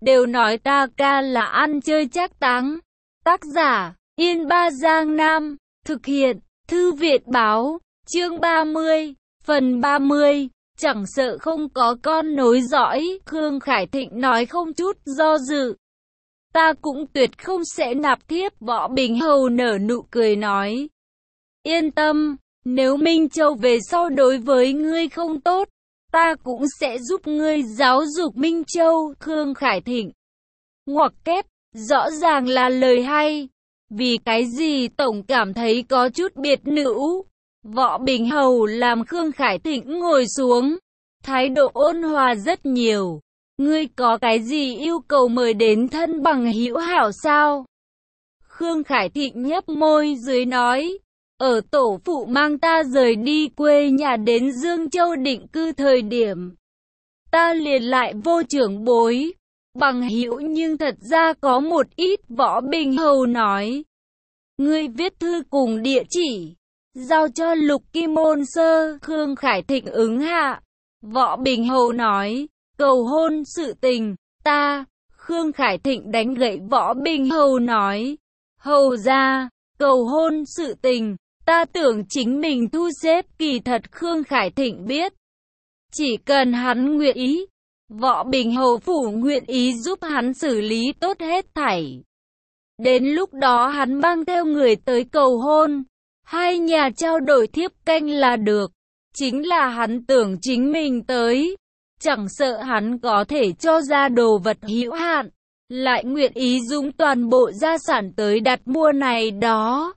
đều nói ta ca là ăn chơi trác táng. Tác giả, Yên Ba Giang Nam. Thực hiện, Thư viện báo. Chương 30, phần 30. Chẳng sợ không có con nối dõi, Khương Khải Thịnh nói không chút do dự. Ta cũng tuyệt không sẽ nạp thiếp. Võ Bình Hầu nở nụ cười nói. Yên tâm, nếu Minh Châu về sau đối với ngươi không tốt, ta cũng sẽ giúp ngươi giáo dục Minh Châu. Khương Khải Thịnh ngoặc kép, rõ ràng là lời hay. Vì cái gì tổng cảm thấy có chút biệt nữ? Võ Bình Hầu làm Khương Khải Thịnh ngồi xuống, thái độ ôn hòa rất nhiều. Ngươi có cái gì yêu cầu mời đến thân bằng hữu hảo sao? Khương Khải Thịnh nhấp môi dưới nói. Ở tổ phụ mang ta rời đi quê nhà đến Dương Châu định cư thời điểm, ta liền lại vô trưởng bối, bằng hữu nhưng thật ra có một ít. Võ Bình Hầu nói. Ngươi viết thư cùng địa chỉ, giao cho Lục Kim Môn Sơ. Khương Khải Thịnh ứng hạ. Võ Bình Hầu nói. Cầu hôn sự tình, ta. Khương Khải Thịnh đánh gậy Võ Bình Hầu nói. Hầu ra, cầu hôn sự tình, ta tưởng chính mình thu xếp. Kỳ thật Khương Khải Thịnh biết, chỉ cần hắn nguyện ý, Võ Bình Hầu phủ nguyện ý giúp hắn xử lý tốt hết thảy. Đến lúc đó hắn mang theo người tới cầu hôn, hai nhà trao đổi thiếp canh là được. Chính là hắn tưởng chính mình tới, chẳng sợ hắn có thể cho ra đồ vật hữu hạn, lại nguyện ý dùng toàn bộ gia sản tới đặt mua này đó.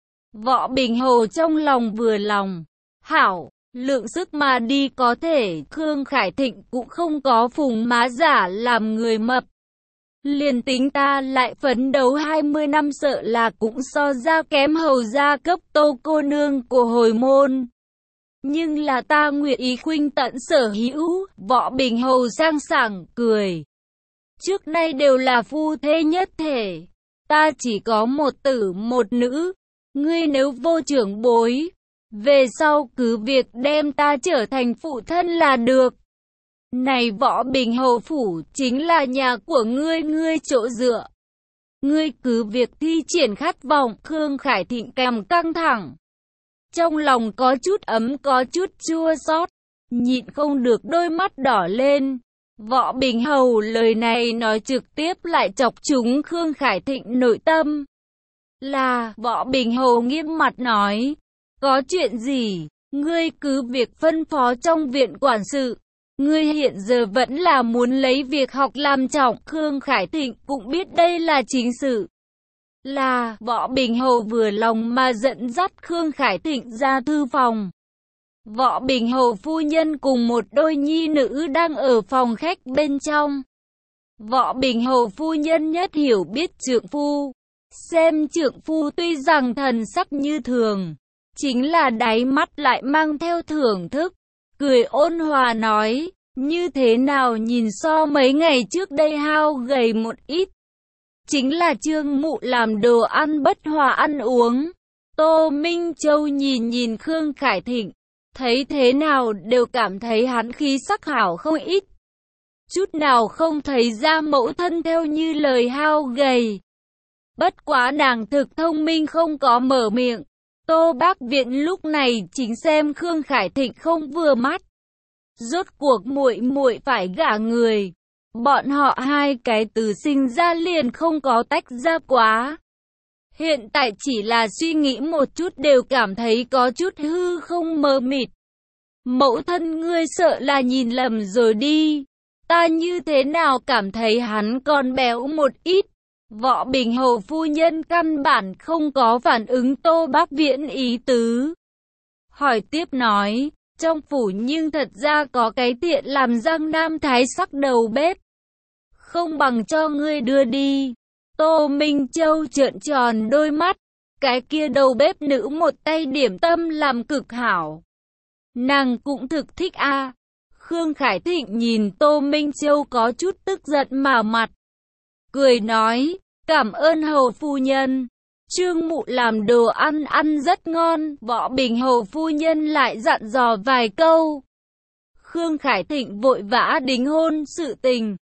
Võ Bình Hầu trong lòng vừa lòng. Hảo, lượng sức mà đi có thể. Khương Khải Thịnh cũng không có phùng má giả làm người mập. Liền tính ta lại phấn đấu 20 năm sợ là cũng so ra kém hầu gia cấp Tô cô nương của hồi môn. Nhưng là ta nguyện ý khuynh tận sở hữu. Võ Bình Hầu sang sảng cười. Trước nay đều là phu thê nhất thể, ta chỉ có một tử một nữ. Ngươi nếu vô trưởng bối, về sau cứ việc đem ta trở thành phụ thân là được. Này Võ Bình Hầu phủ chính là nhà của ngươi chỗ dựa. Ngươi cứ việc thi triển khát vọng. Khương Khải Thịnh kèm căng thẳng, trong lòng có chút ấm có chút chua xót, nhịn không được đôi mắt đỏ lên. Võ Bình Hầu lời này nói trực tiếp lại chọc trúng Khương Khải Thịnh nội tâm. Là, Võ Bình Hầu nghiêm mặt nói. Có chuyện gì, ngươi cứ việc phân phó trong viện quản sự. Ngươi hiện giờ vẫn là muốn lấy việc học làm trọng. Khương Khải Thịnh cũng biết đây là chính sự. Là, Võ Bình Hầu vừa lòng mà dẫn dắt Khương Khải Thịnh ra thư phòng. Võ Bình Hầu phu nhân cùng một đôi nhi nữ đang ở phòng khách bên trong. Võ Bình Hầu phu nhân nhất hiểu biết trượng phu, xem trượng phu tuy rằng thần sắc như thường, chính là đáy mắt lại mang theo thưởng thức, cười ôn hòa nói, như thế nào nhìn so mấy ngày trước đây hao gầy một ít. Chính là Trương Mụ làm đồ ăn bất hòa ăn uống. Tô Minh Châu nhìn Khương Khải Thịnh, thấy thế nào đều cảm thấy hắn khí sắc hảo không ít. Chút nào không thấy ra mẫu thân theo như lời hao gầy. Bất quá nàng thực thông minh không có mở miệng. Tô Bác Viện lúc này chính xem Khương Khải Thịnh không vừa mắt. Rốt cuộc muội phải gả người. Bọn họ hai cái từ sinh ra liền không có tách ra quá. Hiện tại chỉ là suy nghĩ một chút đều cảm thấy có chút hư không mờ mịt. Mẫu thân ngươi sợ là nhìn lầm rồi đi. Ta như thế nào cảm thấy hắn còn béo một ít. Võ Bình Hầu phu nhân căn bản không có phản ứng Tô Bác Viễn ý tứ. Hỏi tiếp nói, trong phủ nhưng thật ra có cái tiện làm Giang Nam thái sắc đầu bếp. Không bằng cho ngươi đưa đi. Tô Minh Châu trợn tròn đôi mắt. Cái kia đầu bếp nữ một tay điểm tâm làm cực hảo. Nàng cũng thực thích a. Khương Khải Thịnh nhìn Tô Minh Châu có chút tức giận mà mặt. Cười nói, cảm ơn hầu phu nhân. Trương Mụ làm đồ ăn rất ngon. Võ Bình Hầu phu nhân lại dặn dò vài câu. Khương Khải Thịnh vội vã đính hôn sự tình.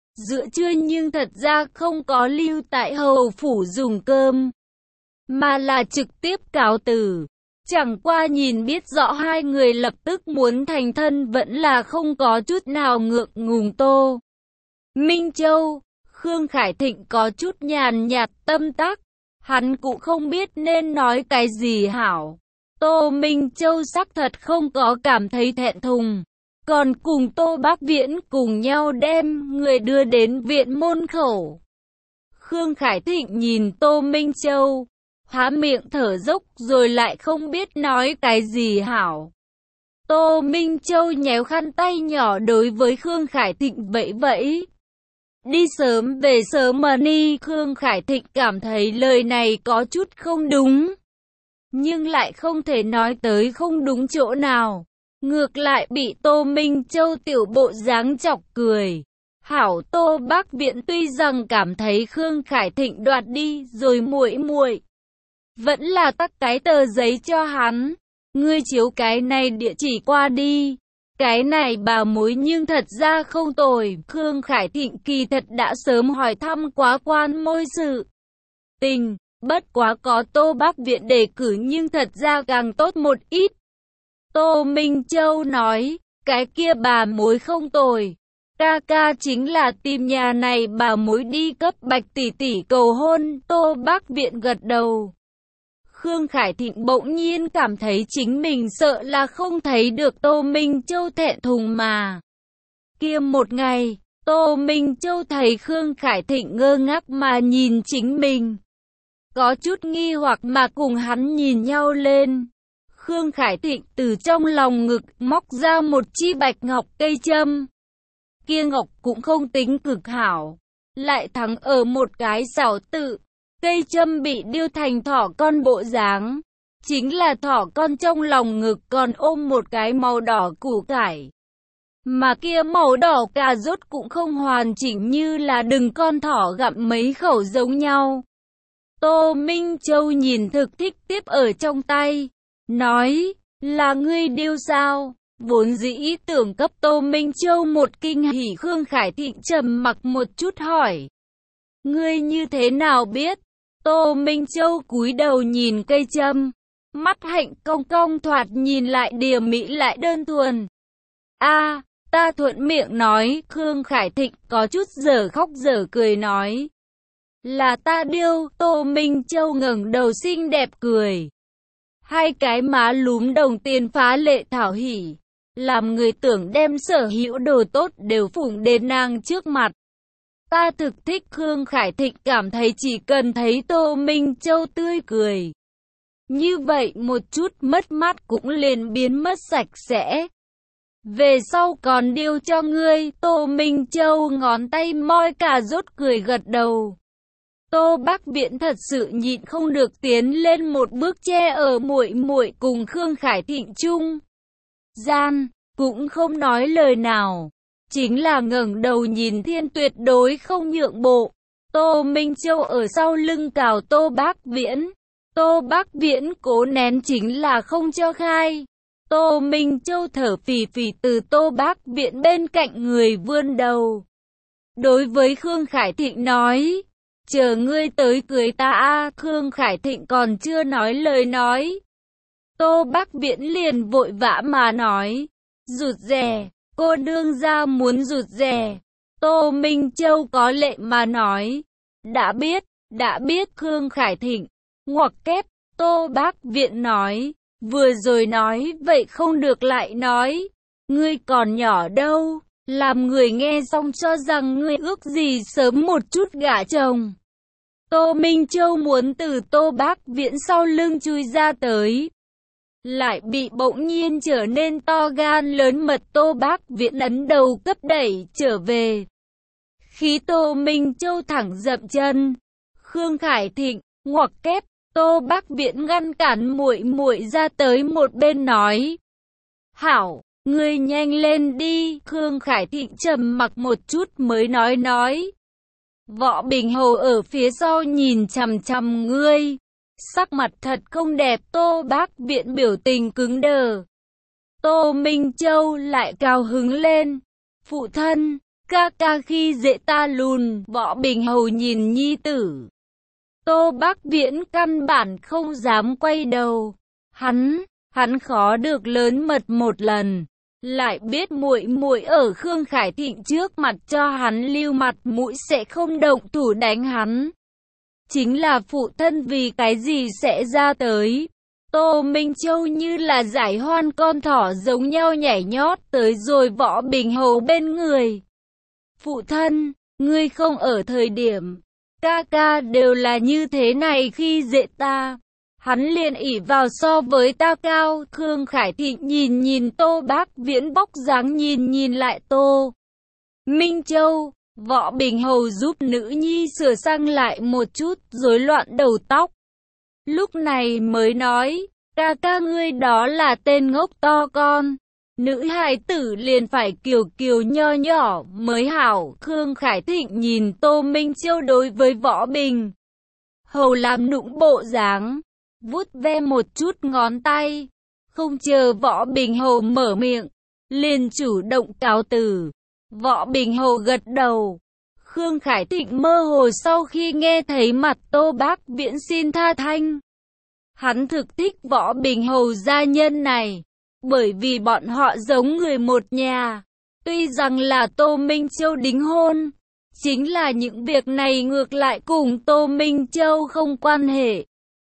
Giữa trưa nhưng thật ra không có lưu tại hầu phủ dùng cơm, mà là trực tiếp cáo từ. Chẳng qua nhìn biết rõ hai người lập tức muốn thành thân vẫn là không có chút nào ngượng ngùng. Tô Minh Châu, Khương Khải Thịnh có chút nhàn nhạt tâm tắc, hắn cũng không biết nên nói cái gì hảo. Tô Minh Châu xác thật không có cảm thấy thẹn thùng, còn cùng Tô Bác Viễn cùng nhau đem người đưa đến viện môn khẩu. Khương Khải Thịnh nhìn Tô Minh Châu, há miệng thở dốc rồi lại không biết nói cái gì hảo. Tô Minh Châu nhéo khăn tay nhỏ đối với Khương Khải Thịnh vẫy vẫy. Đi sớm về sớm mà đi. Khương Khải Thịnh cảm thấy lời này có chút không đúng, nhưng lại không thể nói tới không đúng chỗ nào. Ngược lại bị Tô Minh Châu tiểu bộ dáng chọc cười. Hảo Tô Bác Viễn tuy rằng cảm thấy Khương Khải Thịnh đoạt đi rồi muội muội vẫn là tắt cái tờ giấy cho hắn. Ngươi chiếu cái này địa chỉ qua đi. Cái này bà mối nhưng thật ra không tồi. Khương Khải Thịnh kỳ thật đã sớm hỏi thăm quá quan môi sự tình, bất quá có Tô Bác Viễn đề cử nhưng thật ra càng tốt một ít. Tô Minh Châu nói, cái kia bà mối không tồi. Ca ca chính là tìm nhà này bà mối đi cấp Bạch tỷ tỷ cầu hôn. Tô Bác Viễn gật đầu. Khương Khải Thịnh bỗng nhiên cảm thấy chính mình sợ là không thấy được Tô Minh Châu thẹn thùng mà. Kia một ngày, Tô Minh Châu thấy Khương Khải Thịnh ngơ ngác mà nhìn chính mình, có chút nghi hoặc mà cùng hắn nhìn nhau lên. Khương Khải Thịnh từ trong lòng ngực móc ra một chi bạch ngọc cây châm. Kia ngọc cũng không tính cực hảo, lại thắng ở một cái xảo tự. Cây châm bị điêu thành thỏ con bộ dáng, chính là thỏ con trong lòng ngực còn ôm một cái màu đỏ củ cải. Mà kia màu đỏ cà rốt cũng không hoàn chỉnh, như là đừng con thỏ gặm mấy khẩu giống nhau. Tô Minh Châu nhìn thực thích tiếp ở trong tay, nói, là ngươi điêu sao? Vốn dĩ ý tưởng cấp Tô Minh Châu một kinh hỉ. Khương Khải Thịnh trầm mặc một chút hỏi, ngươi như thế nào biết? Tô Minh Châu cúi đầu nhìn cây châm, mắt hạnh cong cong, thoạt nhìn lại điềm mỹ lại đơn thuần. A, ta thuận miệng nói. Khương Khải Thịnh có chút dở khóc dở cười nói, là ta điêu. Tô Minh Châu ngẩng đầu xinh đẹp cười, hai cái má lúm đồng tiền phá lệ thảo hỉ, làm người tưởng đem sở hữu đồ tốt đều phủng đến nàng trước mặt. Ta thực thích. Khương Khải Thịnh cảm thấy chỉ cần thấy Tô Minh Châu tươi cười, như vậy một chút mất mát cũng liền biến mất sạch sẽ. Về sau còn điêu cho ngươi. Tô Minh Châu ngón tay moi cà rốt cười gật đầu. Tô Bác Viễn thật sự nhịn không được tiến lên một bước che ở muội muội cùng Khương Khải Thịnh chung gian, cũng không nói lời nào, chính là ngẩng đầu nhìn thiên, tuyệt đối không nhượng bộ. Tô Minh Châu ở sau lưng cào Tô Bác Viễn. Tô Bác Viễn cố nén chính là không cho khai. Tô Minh Châu thở phì phì từ Tô Bác Viễn bên cạnh người vươn đầu, đối với Khương Khải Thịnh nói, chờ ngươi tới cưới ta a. Khương Khải Thịnh còn chưa nói lời nói, Tô Bác Viễn liền vội vã mà nói, rụt rè, cô đương gia muốn rụt rè. Tô Minh Châu có lệ mà nói, đã biết. Khương Khải Thịnh ngoặc kép. Tô Bác Viễn nói, vừa rồi nói vậy không được lại nói, ngươi còn nhỏ đâu, làm người nghe xong cho rằng ngươi ước gì sớm một chút gả chồng. Tô Minh Châu muốn từ Tô Bác Viễn sau lưng chui ra tới, lại bị bỗng nhiên trở nên to gan lớn mật Tô Bác Viễn ấn đầu cấp đẩy trở về. Khi Tô Minh Châu thẳng dậm chân, Khương Khải Thịnh ngoặc kép. Tô Bác Viễn ngăn cản muội muội ra tới một bên nói, hảo, ngươi nhanh lên đi. Khương Khải Thịnh trầm mặc một chút mới nói, Võ Bình Hầu ở phía sau nhìn chằm chằm ngươi, sắc mặt thật không đẹp. Tô Bác Viễn biểu tình cứng đờ. Tô Minh Châu lại cao hứng lên, phụ thân, Ca ca khi dễ ta lùn, Võ Bình Hầu nhìn nhi tử. Tô Bác Viễn căn bản không dám quay đầu. Hắn khó được lớn mật một lần, lại biết muội muội ở Khương Khải Thịnh trước mặt cho hắn lưu mặt mũi sẽ không động thủ đánh hắn. Chính là phụ thân vì cái gì sẽ ra tới. Tô Minh Châu như là giải hoan con thỏ giống nhau nhảy nhót tới rồi Võ Bình Hầu bên người. Phụ thân, ngươi không ở thời điểm ca ca đều là như thế này khi dễ ta. Hắn liền ỷ vào so với ta cao. Khương Khải Thịnh nhìn Tô Bác Viễn bóc dáng nhìn lại Tô Minh Châu. Võ Bình Hầu giúp nữ nhi sửa sang lại một chút rối loạn đầu tóc. Lúc này mới nói, ca ca ngươi đó là tên ngốc to con. Nữ hài tử liền phải kiều kiều nho nhỏ mới hảo. Khương Khải Thịnh nhìn Tô Minh Châu đối với Võ Bình Hầu làm nũng bộ dáng, vuốt ve một chút ngón tay. Không chờ Võ Bình Hầu mở miệng, liền chủ động cáo từ. Võ Bình Hầu gật đầu. Khương Khải Thịnh mơ hồ sau khi nghe thấy mặt Tô Bác Viễn xin tha thanh. Hắn thực thích Võ Bình Hầu gia nhân này, bởi vì bọn họ giống người một nhà. Tuy rằng là Tô Minh Châu đính hôn, chính là những việc này ngược lại cùng Tô Minh Châu không quan hệ.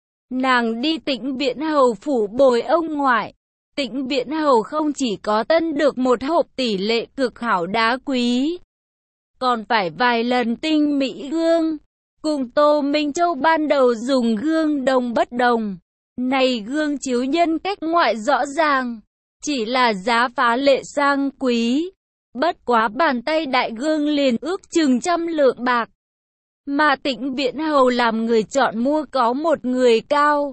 Nàng đi Tĩnh Viễn Hầu phủ bồi ông ngoại. Tĩnh Viễn Hầu không chỉ có tân được một hộp tỷ lệ cực hảo đá quý, còn phải vài lần tinh mỹ gương. Cùng Tô Minh Châu ban đầu dùng gương đồng bất đồng. Này gương chiếu nhân cách ngoại rõ ràng, chỉ là giá phá lệ sang quý. Bất quá bàn tay đại gương liền ước chừng 100 lượng bạc. Mà Tĩnh Viễn Hầu làm người chọn mua có một người cao.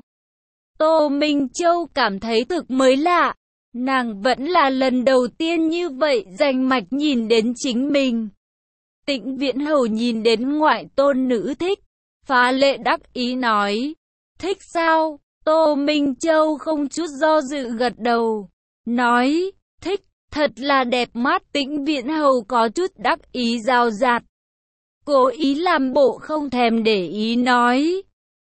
Tô Minh Châu cảm thấy thực mới lạ. Nàng vẫn là lần đầu tiên như vậy rành mạch nhìn đến chính mình. Tĩnh Viễn Hầu nhìn đến ngoại tôn nữ thích, phá lệ đắc ý nói, thích sao? Tô Minh Châu không chút do dự gật đầu, nói, thích, thật là đẹp mắt. Tĩnh Viễn Hầu có chút đắc ý rào rạt, cố ý làm bộ không thèm để ý nói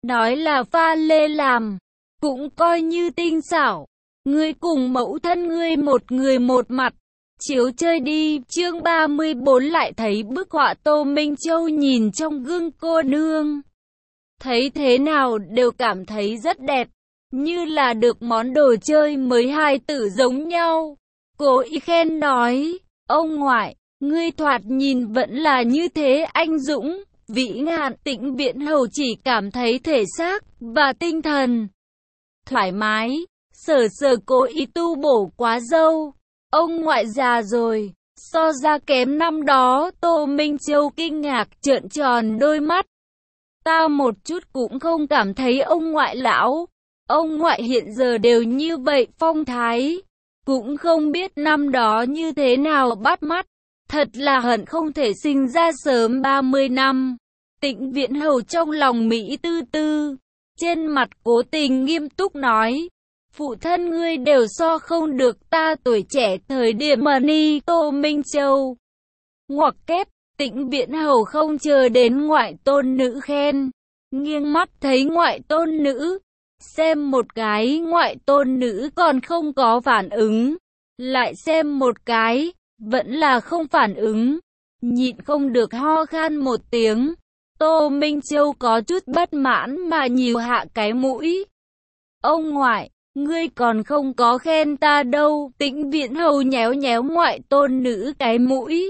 là pha lê làm, cũng coi như tinh xảo. Ngươi cùng mẫu thân ngươi một người một mặt, chiếu chơi đi. Chương 34 lại thấy bức họa Tô Minh Châu nhìn trong gương cô nương. Thấy thế nào đều cảm thấy rất đẹp, như là được món đồ chơi mới hài tử giống nhau. Cố ý khen nói, ông ngoại, ngươi thoạt nhìn vẫn là như thế anh dũng, vĩ ngạn. Tĩnh Viễn Hầu chỉ cảm thấy thể xác và tinh thần thoải mái, sờ cố ý tu bổ quá dâu. Ông ngoại già rồi, so ra kém năm đó. Tô Minh Châu kinh ngạc trợn tròn đôi mắt. Ta một chút cũng không cảm thấy ông ngoại lão. Ông ngoại hiện giờ đều như vậy phong thái, cũng không biết năm đó như thế nào bắt mắt. Thật là hận không thể sinh ra sớm 30 năm. Tĩnh Viễn Hầu trong lòng Mỹ tư tư, trên mặt cố tình nghiêm túc nói, phụ thân ngươi đều so không được ta tuổi trẻ thời điểm mà ni. Tô Minh Châu ngoặc kép. Tĩnh Viễn Hầu không chờ đến ngoại tôn nữ khen, nghiêng mắt thấy ngoại tôn nữ, xem một cái ngoại tôn nữ còn không có phản ứng, lại xem một cái, vẫn là không phản ứng, nhịn không được ho khan một tiếng. Tô Minh Châu có chút bất mãn mà nhíu hạ cái mũi. Ông ngoại, ngươi còn không có khen ta đâu. Tĩnh Viễn Hầu nhéo nhéo ngoại tôn nữ cái mũi,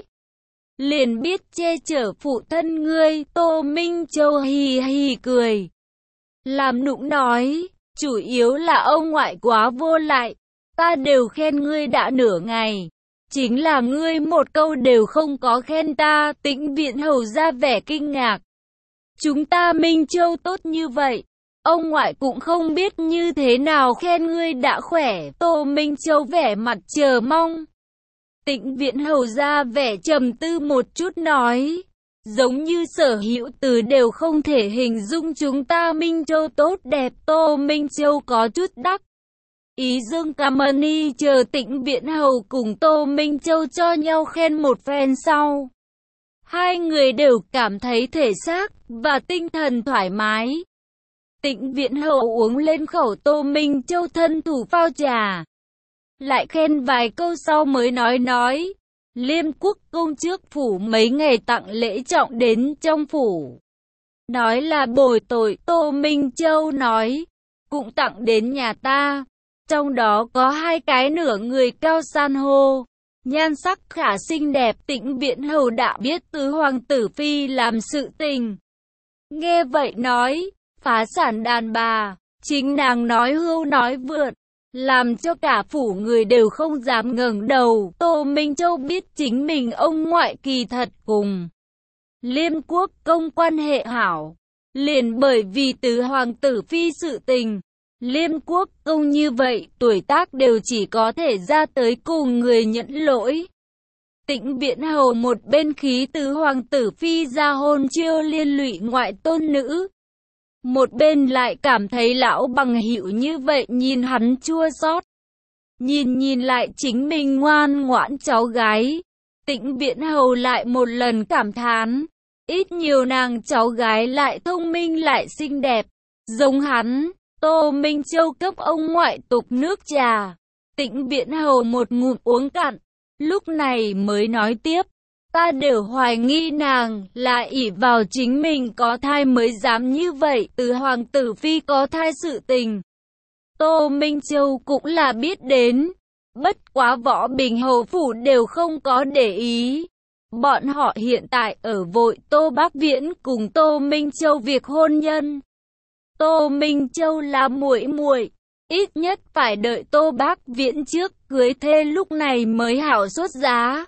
liền biết che chở phụ thân ngươi. Tô Minh Châu hì hì cười, làm nũng nói, chủ yếu là ông ngoại quá vô lại, ta đều khen ngươi đã nửa ngày, chính là ngươi một câu đều không có khen ta. Tĩnh Viễn Hầu ra vẻ kinh ngạc, chúng ta Minh Châu tốt như vậy, ông ngoại cũng không biết như thế nào khen ngươi đã khỏe. Tô Minh Châu vẻ mặt chờ mong. Tĩnh Viễn Hầu ra vẻ trầm tư một chút nói, giống như sở hữu từ đều không thể hình dung chúng ta Minh Châu tốt đẹp. Tô Minh Châu có chút đắc ý dương cảm ơn y, chờ Tĩnh Viễn Hầu cùng Tô Minh Châu cho nhau khen một phen sau, Hai người đều cảm thấy thể xác và tinh thần thoải mái. Tĩnh Viễn Hầu uống lên khẩu Tô Minh Châu thân thủ pha trà. Lại khen vài câu sau mới nói. Liêm Quốc công trước phủ mấy ngày tặng lễ trọng đến trong phủ. Nói là bồi tội. Tô Minh Châu nói, cũng tặng đến nhà ta. Trong đó có hai cái nửa người cao san hô. Nhan sắc khả xinh đẹp. Tĩnh Viễn Hầu đã biết tứ hoàng tử phi làm sự tình. Nghe vậy nói, phá sản đàn bà. Chính nàng nói hưu nói vượt, làm cho cả phủ người đều không dám ngẩng đầu. Tô Minh Châu biết chính mình ông ngoại kỳ thật cùng Liêm Quốc công quan hệ hảo. Liền bởi vì tứ hoàng tử phi sự tình, Liêm Quốc công như vậy tuổi tác đều chỉ có thể ra tới cùng người nhận lỗi. Tĩnh Viễn Hầu một bên khí tứ hoàng tử phi ra hôn chiêu liên lụy ngoại tôn nữ, một bên lại cảm thấy lão bằng hữu như vậy nhìn hắn chua xót. Nhìn lại chính mình ngoan ngoãn cháu gái, Tĩnh Viễn Hầu lại một lần cảm thán, ít nhiều nàng cháu gái lại thông minh lại xinh đẹp, giống hắn. Tô Minh Châu cấp ông ngoại tục nước trà, Tĩnh Viễn Hầu một ngụm uống cạn, lúc này mới nói tiếp, ta đều hoài nghi nàng là ỷ vào chính mình có thai mới dám như vậy. Từ hoàng tử phi có thai sự tình, Tô Minh Châu cũng là biết đến, bất quá Võ Bình Hầu phủ đều không có để ý. Bọn họ hiện tại ở vội Tô Bác Viễn cùng Tô Minh Châu việc hôn nhân. Tô Minh Châu là muội muội, ít nhất phải đợi Tô Bác Viễn trước cưới thê lúc này mới hảo xuất giá.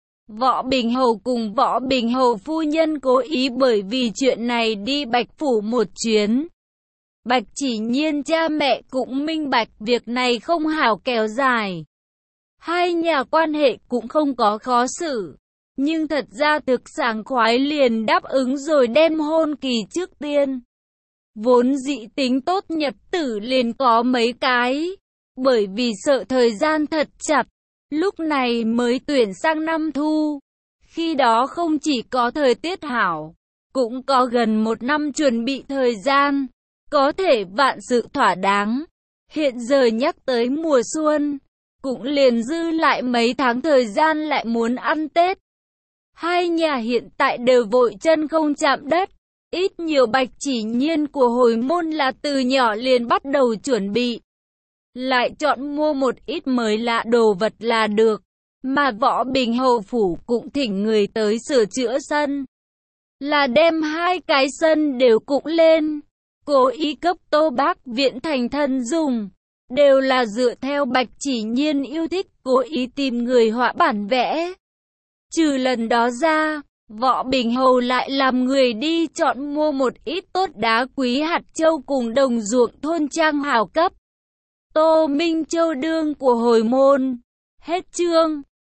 Võ Bình Hầu cùng Võ Bình Hầu phu nhân cố ý bởi vì chuyện này đi Bạch phủ một chuyến. Bạch Chỉ Nhiên cha mẹ cũng minh bạch việc này không hảo kéo dài. Hai nhà quan hệ cũng không có khó xử, nhưng thật ra thực sảng khoái liền đáp ứng rồi đem hôn kỳ trước tiên. Vốn dĩ tính tốt nhật tử liền có mấy cái, bởi vì sợ thời gian thật chặt, lúc này mới tuyển sang năm thu. Khi đó không chỉ có thời tiết hảo, cũng có gần một năm chuẩn bị thời gian, có thể vạn sự thỏa đáng. Hiện giờ nhắc tới mùa xuân, cũng liền dư lại mấy tháng thời gian lại muốn ăn Tết. Hai nhà hiện tại đều vội chân không chạm đất. Ít nhiều Bạch Chỉ Nhiên của hồi môn là từ nhỏ liền bắt đầu chuẩn bị. Lại chọn mua một ít mới lạ đồ vật là được. Mà Võ Bình Hầu phủ cũng thỉnh người tới sửa chữa sân. Là đem hai cái sân đều cũng lên. Cố ý cấp Tô Bác Viễn thành thân dùng. Đều là dựa theo Bạch Chỉ Nhiên yêu thích, cố ý tìm người họa bản vẽ. Trừ lần đó ra, Võ Bình Hầu lại làm người đi chọn mua một ít tốt đá quý hạt châu cùng đồng ruộng thôn trang hảo cấp. Tô Minh Châu đương của hồi môn. Hết chương.